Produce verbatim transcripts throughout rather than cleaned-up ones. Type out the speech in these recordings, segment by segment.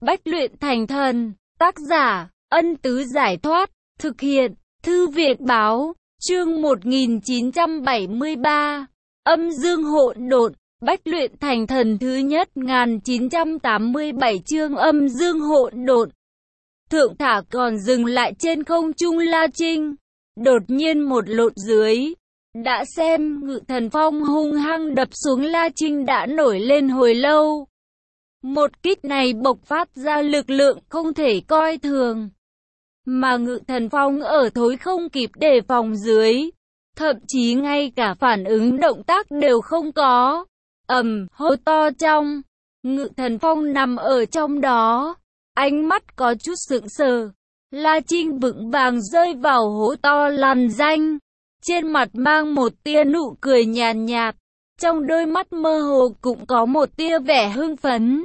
bách luyện thành thần. Tác giả, Ân Tứ Giải Thoát. Thực hiện, Thư viện Báo. Chương một nghìn chín trăm bảy mươi ba. Âm dương hỗn độn. Bách luyện thành thần thứ nhất một nghìn chín trăm tám mươi bảy chương âm dương hỗn độn. Thượng Thả còn dừng lại trên không trung La Trinh. Đột nhiên một lộn dưới. Đã xem Ngự Thần Phong hung hăng đập xuống La Trinh đã nổi lên hồi lâu. Một kích này bộc phát ra lực lượng không thể coi thường. Mà Ngự Thần Phong ở thối không kịp đề phòng dưới. Thậm chí ngay cả phản ứng động tác đều không có. Ầm, hô to trong. Ngự Thần Phong nằm ở trong đó. Ánh mắt có chút sững sờ. La Trinh vững vàng rơi vào hố to lằn danh. Trên mặt mang một tia nụ cười nhàn nhạt. Trong đôi mắt mơ hồ cũng có một tia vẻ hưng phấn.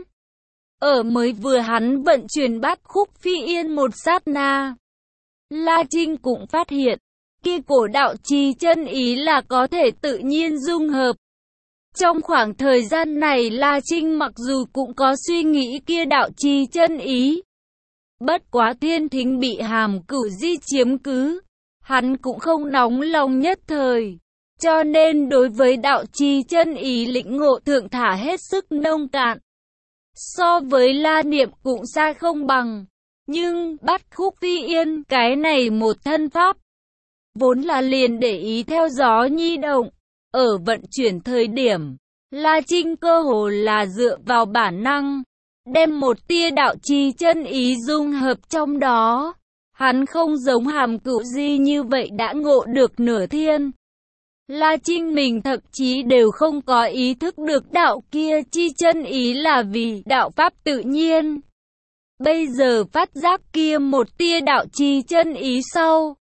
Ở mới vừa hắn vận chuyển bát khúc phi yên một sát na. La Trinh cũng phát hiện. Kia cổ đạo trì chân ý là có thể tự nhiên dung hợp. Trong khoảng thời gian này La Trinh mặc dù cũng có suy nghĩ kia đạo trì chân ý. Bất quá Thiên Thính bị Hàm Cửu Di chiếm cứ. Hắn cũng không nóng lòng nhất thời. Cho nên đối với đạo trì chân ý lĩnh ngộ Thượng Thả hết sức nông cạn. So với La Niệm cũng xa không bằng. Nhưng bát khúc phi yên cái này một thân pháp. Vốn là liền để ý theo gió nhi động. Ở vận chuyển thời điểm, La Trinh cơ hồ là dựa vào bản năng. Đem một tia đạo trì chân ý dung hợp trong đó. Hắn không giống Hàm Cửu Di như vậy đã ngộ được nửa thiên. La Trinh mình thậm chí đều không có ý thức được đạo kia chi chân ý là vì đạo pháp tự nhiên. Bây giờ phát giác kia một tia đạo trì chân ý sau.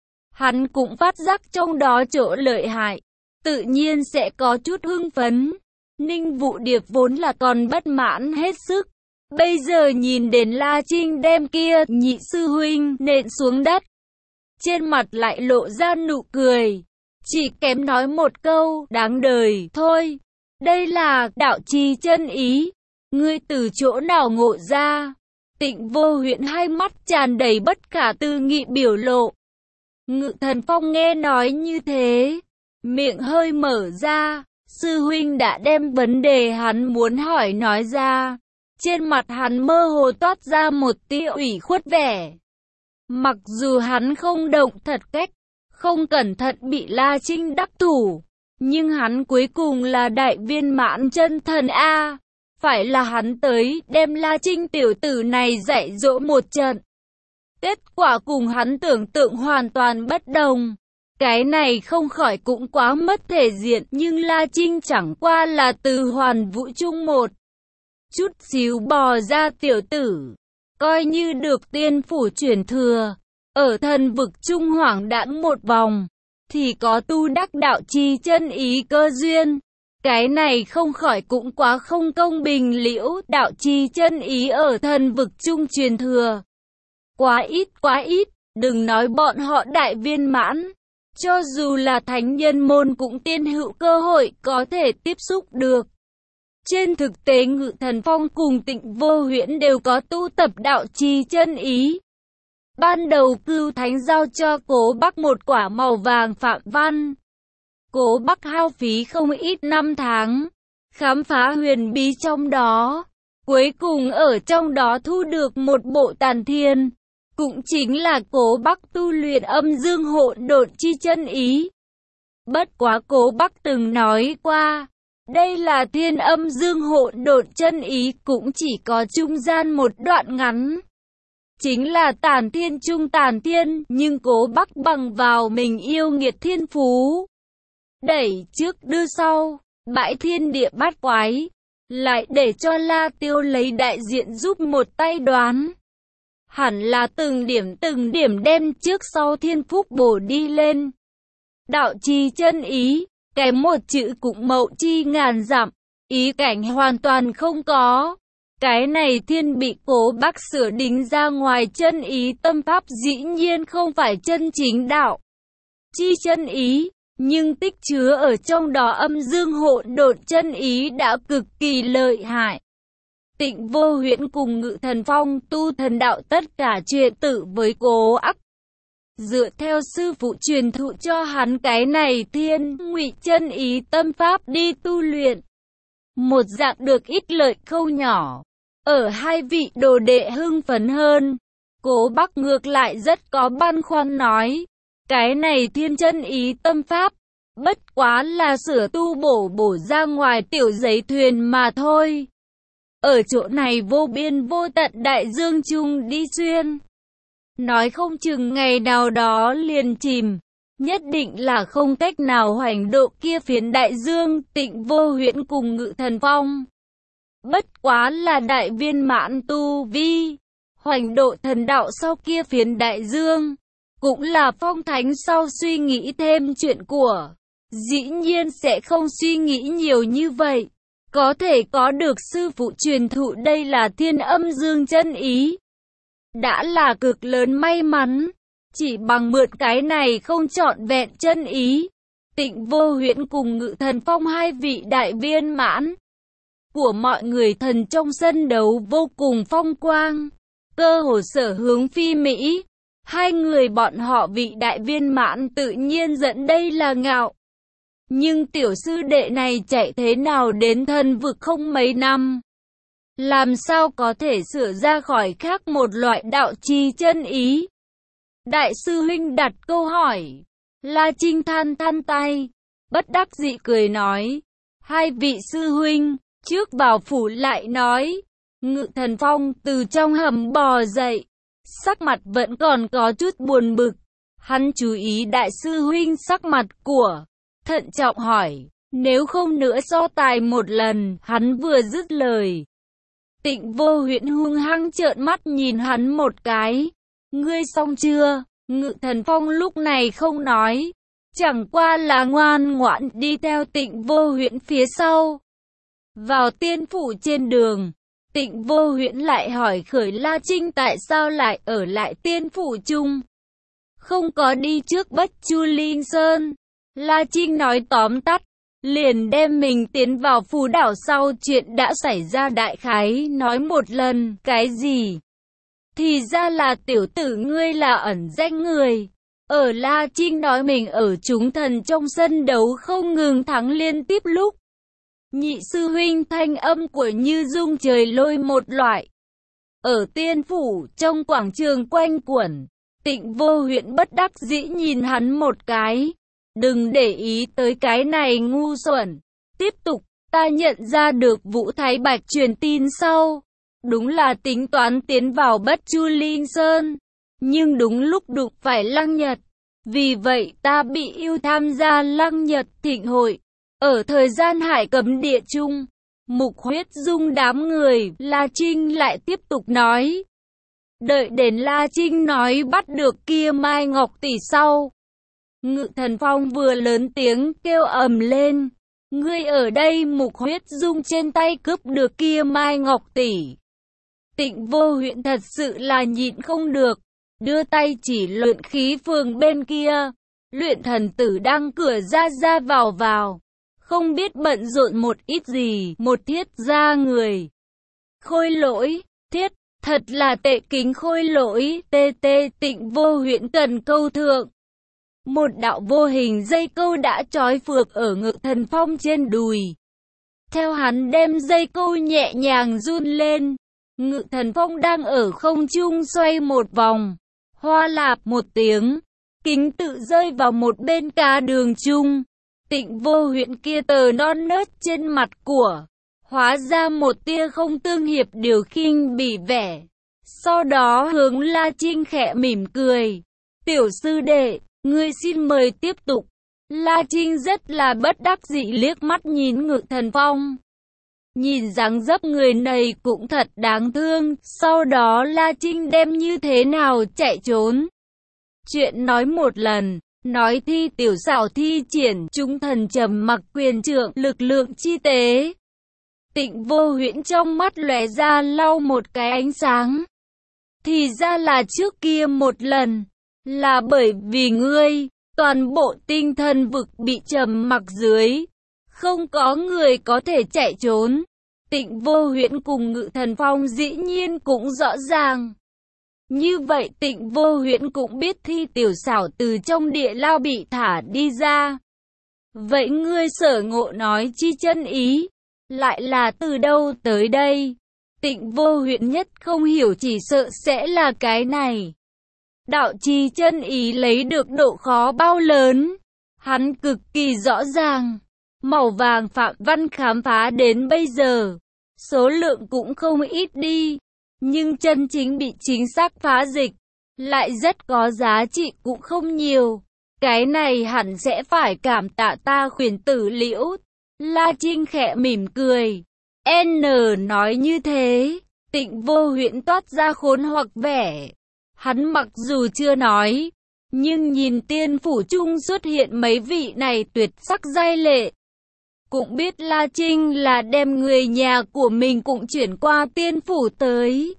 Hắn cũng phát giác trong đó chỗ lợi hại. Tự nhiên sẽ có chút hưng phấn. Ninh Vũ Điệp vốn là còn bất mãn hết sức. Bây giờ nhìn đến La Trinh đem kia nhị sư huynh nện xuống đất. Trên mặt lại lộ ra nụ cười. Chỉ kém nói một câu đáng đời thôi. Đây là đạo trì chân ý. Ngươi từ chỗ nào ngộ ra? Tịnh Vô Huyễn hai mắt tràn đầy bất khả tư nghị biểu lộ. Ngự Thần Phong nghe nói như thế. Miệng hơi mở ra. Sư huynh đã đem vấn đề hắn muốn hỏi nói ra. Trên mặt hắn mơ hồ toát ra một tia ủy khuất vẻ. Mặc dù hắn không động thật cách, không cẩn thận bị La Trinh đắc thủ, nhưng hắn cuối cùng là đại viên mãn chân thần A. Phải là hắn tới đem La Trinh tiểu tử này dạy dỗ một trận. Kết quả cùng hắn tưởng tượng hoàn toàn bất đồng. Cái này không khỏi cũng quá mất thể diện, nhưng La Trinh chẳng qua là từ Hoàn Vũ Trung một chút xíu bò ra tiểu tử, coi như được tiên phủ chuyển thừa, ở thần vực trung hoảng đãng một vòng, thì có tu đắc đạo trì chân ý cơ duyên. Cái này không khỏi cũng quá không công bình. Liễu đạo trì chân ý ở thần vực trung truyền thừa. Quá ít quá ít, đừng nói bọn họ đại viên mãn. Cho dù là thánh nhân môn cũng tiên hữu cơ hội có thể tiếp xúc được. Trên thực tế Ngự Thần Phong cùng Tịnh Vô Huyễn đều có tu tập đạo trì chân ý. Ban đầu Cưu Thánh giao cho Cố Bắc một quả màu vàng phạm văn. Cố Bắc hao phí không ít năm tháng, khám phá huyền bí trong đó. Cuối cùng ở trong đó thu được một bộ tàn thiên. Cũng chính là Cố Bắc tu luyện âm dương hỗn độn chi chân ý. Bất quá Cố Bắc từng nói qua, đây là thiên âm dương hỗn độn chân ý, cũng chỉ có trung gian một đoạn ngắn. Chính là tàn thiên trung tàn thiên, nhưng Cố Bắc bằng vào mình yêu nghiệt thiên phú. Đẩy trước đưa sau, bãi thiên địa bát quái, lại để cho La Tiêu lấy đại diện giúp một tay đoán. Hẳn là từng điểm từng điểm đem trước sau thiên phúc bổ đi lên. Đạo trì chân ý, kém một chữ cũng mậu chi ngàn dặm, ý cảnh hoàn toàn không có. Cái này thiên bị Cố Bắc sửa đính ra ngoài chân ý tâm pháp dĩ nhiên không phải chân chính đạo chi chân ý, nhưng tích chứa ở trong đó âm dương hỗn độn chân ý đã cực kỳ lợi hại. Tịnh Vô Huyễn cùng Ngự Thần Phong tu thần đạo tất cả chuyện tự với Cố Ắc. Dựa theo sư phụ truyền thụ cho hắn cái này Thiên Ngụy Chân Ý tâm pháp đi tu luyện. Một dạng được ít lợi không nhỏ. Ở hai vị đồ đệ hưng phấn hơn. Cố Bắc ngược lại rất có băn khoăn nói. Cái này Thiên Chân Ý tâm pháp. Bất quá là sửa tu bổ bổ ra ngoài tiểu giấy thuyền mà thôi. Ở chỗ này vô biên vô tận đại dương chung đi xuyên. Nói không chừng ngày nào đó liền chìm. Nhất định là không cách nào hoành độ kia phiến đại dương. Tịnh Vô Huyễn cùng Ngự Thần Phong. Bất quá là đại viên mãn tu vi. Hoành độ thần đạo sau kia phiến đại dương. Cũng là phong thánh sau suy nghĩ thêm chuyện của. Dĩ nhiên sẽ không suy nghĩ nhiều như vậy. Có thể có được sư phụ truyền thụ đây là Thiên Âm Dương Chân Ý. Đã là cực lớn may mắn. Chỉ bằng mượn cái này không trọn vẹn chân ý. Tịnh Vô Huyễn cùng Ngự Thần Phong hai vị đại viên mãn của mọi người thần trong sân đấu vô cùng phong quang. Cơ hồ sở hướng phi Mỹ. Hai người bọn họ vị đại viên mãn tự nhiên dẫn đây là ngạo. Nhưng tiểu sư đệ này chạy thế nào đến thần vực không mấy năm? Làm sao có thể sửa ra khỏi khác một loại đạo chi chân ý? Đại sư huynh đặt câu hỏi. La Trinh than than tay. Bất đắc dĩ cười nói. Hai vị sư huynh, trước vào phủ lại nói. Ngự Thần Phong từ trong hầm bò dậy. Sắc mặt vẫn còn có chút buồn bực. Hắn chú ý đại sư huynh sắc mặt của. Thận trọng hỏi. Nếu không nữa so tài một lần. Hắn vừa dứt lời. Tịnh Vô Huyễn hung hăng trợn mắt nhìn hắn một cái. Ngươi xong chưa? Ngự Thần Phong lúc này không nói. Chẳng qua là ngoan ngoãn đi theo Tịnh Vô Huyễn phía sau. Vào tiên phủ trên đường. Tịnh Vô Huyễn lại hỏi khởi La Trinh tại sao lại ở lại tiên phủ chung. Không có đi trước Bất Chu Linh Sơn. La Trinh nói tóm tắt. Liền đem mình tiến vào phù đảo sau chuyện đã xảy ra đại khái nói một lần. Cái gì? Thì ra là tiểu tử ngươi là ẩn danh người. Ở La Trinh nói mình ở chúng thần trong sân đấu không ngừng thắng liên tiếp lúc. Nhị sư huynh thanh âm của như rung trời lôi một loại. Ở tiên phủ trong quảng trường quanh quẩn. Tịnh Vô Huyễn bất đắc dĩ nhìn hắn một cái. Đừng để ý tới cái này ngu xuẩn. Tiếp tục, ta nhận ra được Vũ Thái Bạch truyền tin sau. Đúng là tính toán tiến vào Bất Chu Linh Sơn. Nhưng đúng lúc đụng phải Lăng Nhật. Vì vậy ta bị yêu tham gia Lăng Nhật thịnh hội. Ở thời gian hải cấm địa chung. Mục Huyết Dung đám người, La Trinh lại tiếp tục nói. Đợi đến La Trinh nói bắt được kia Mai Ngọc Tỷ sau. Ngự Thần Phong vừa lớn tiếng kêu ầm lên. Ngươi ở đây Mục Huyết Dung trên tay cướp được kia Mai Ngọc Tỷ. Tịnh Vô Huyễn thật sự là nhịn không được. Đưa tay chỉ luyện khí phường bên kia. Luyện thần tử đang cửa ra ra vào vào. Không biết bận rộn một ít gì. Một thiết ra người. Khôi Lỗi. Thiết. Thật là tệ kính Khôi Lỗi. Tê tê Tịnh Vô Huyễn cần câu thượng. Một đạo vô hình dây câu đã trói phược ở Ngự Thần Phong trên đùi. Theo hắn đem dây câu nhẹ nhàng run lên. Ngự Thần Phong đang ở không trung xoay một vòng. Hoa lạp một tiếng. Kính tự rơi vào một bên cá đường chung. Tịnh Vô Huyễn kia tờ non nớt trên mặt của. Hóa ra một tia không tương hiệp điều khinh bỉ vẻ. Sau đó hướng La Trinh khẽ mỉm cười. Tiểu sư đệ. Ngươi xin mời tiếp tục. La Trinh rất là bất đắc dĩ liếc mắt nhìn Ngự Thần Phong. Nhìn dáng dấp người này cũng thật đáng thương. Sau đó La Trinh đem như thế nào chạy trốn. Chuyện nói một lần. Nói thi tiểu xảo thi triển chúng thần trầm mặc quyền trượng lực lượng chi tế. Tịnh Vô Huyễn trong mắt lóe ra lau một cái ánh sáng. Thì ra là trước kia một lần. Là bởi vì ngươi, toàn bộ tinh thần vực bị trầm mặc dưới. Không có người có thể chạy trốn. Tịnh Vô Huyễn cùng Ngự Thần Phong dĩ nhiên cũng rõ ràng. Như vậy Tịnh Vô Huyễn cũng biết Thi Tiểu Xảo từ trong địa lao bị thả đi ra. Vậy ngươi Sở Ngộ nói chi chân ý, lại là từ đâu tới đây? Tịnh Vô Huyễn nhất không hiểu, chỉ sợ sẽ là cái này. Đạo chi chân ý lấy được độ khó bao lớn, hắn cực kỳ rõ ràng. Màu vàng Phạm Văn khám phá đến bây giờ, số lượng cũng không ít đi, nhưng chân chính bị chính xác phá dịch, lại rất có giá trị cũng không nhiều. Cái này hẳn sẽ phải cảm tạ ta Khuyển Tử Liễu. La Trinh khẽ mỉm cười. N nói như thế, Tịnh Vô Huyễn toát ra khốn hoặc vẻ. Hắn mặc dù chưa nói, nhưng nhìn tiên phủ chung xuất hiện mấy vị này tuyệt sắc giai lệ, cũng biết La Trinh là đem người nhà của mình cũng chuyển qua tiên phủ tới.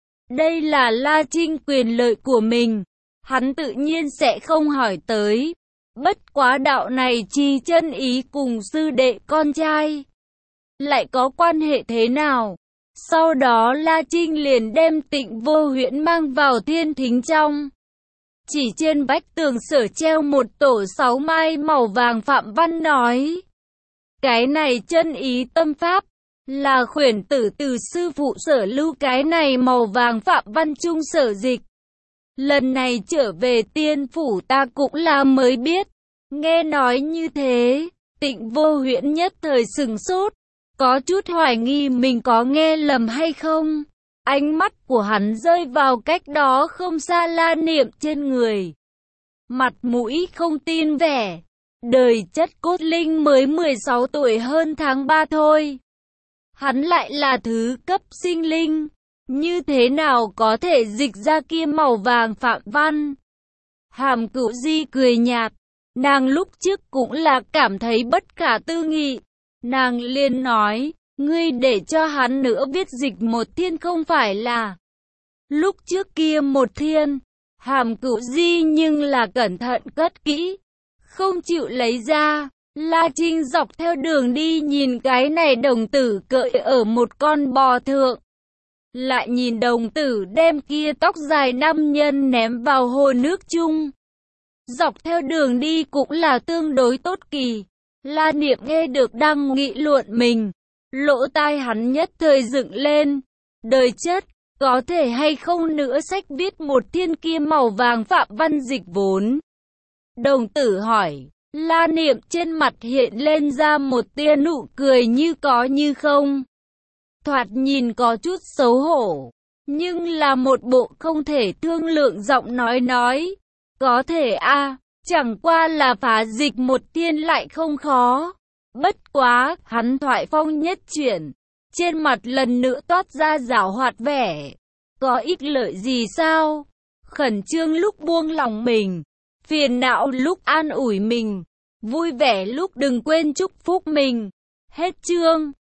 Đây là La Trinh quyền lợi của mình, hắn tự nhiên sẽ không hỏi tới. Bất quá đạo này chi chân ý cùng sư đệ con trai lại có quan hệ thế nào? Sau đó La Trinh liền đem Tịnh Vô Huyễn mang vào thiên thính trong. Chỉ trên vách tường sở treo một tổ sáu mai màu vàng Phạm Văn nói. Cái này chân ý tâm pháp, là Khuyển Tử từ sư phụ sở lưu cái này màu vàng Phạm Văn trung sở dịch. Lần này trở về tiên phủ ta cũng là mới biết. Nghe nói như thế, Tịnh Vô Huyễn nhất thời sừng sốt, có chút hoài nghi mình có nghe lầm hay không. Ánh mắt của hắn rơi vào cách đó không xa La Niệm trên người. Mặt mũi không tin vẻ. Đời chất cốt linh mới mười sáu tuổi hơn tháng ba thôi. Hắn lại là thứ cấp sinh linh. Như thế nào có thể dịch ra kia màu vàng Phạm Văn? Hàm Cửu Di cười nhạt. Nàng lúc trước cũng là cảm thấy bất khả tư nghị. Nàng liền nói, ngươi để cho hắn nữa viết dịch một thiên không phải là. Lúc trước kia một thiên, Hàm Cửu Di nhưng là cẩn thận cất kỹ, không chịu lấy ra. La Trinh dọc theo đường đi nhìn cái này đồng tử cợi ở một con bò thượng. Lại nhìn đồng tử đem kia tóc dài nam nhân ném vào hồ nước chung. Dọc theo đường đi cũng là tương đối tốt kỳ. La Niệm nghe được đang nghị luận mình, lỗ tai hắn nhất thời dựng lên. Đời chất, có thể hay không nữa sách viết một thiên kia màu vàng Phạm Văn dịch vốn? Đồng tử hỏi. La Niệm trên mặt hiện lên ra một tia nụ cười như có như không. Thoạt nhìn có chút xấu hổ, nhưng là một bộ không thể thương lượng giọng nói nói. Có thể a, à, chẳng qua là phá dịch một thiên lại không khó. Bất quá, hắn thoại phong nhất chuyển, trên mặt lần nữa toát ra giảo hoạt vẻ. Có ích lợi gì sao? Khẩn trương lúc buông lòng mình, phiền não lúc an ủi mình, vui vẻ lúc đừng quên chúc phúc mình. Hết chương.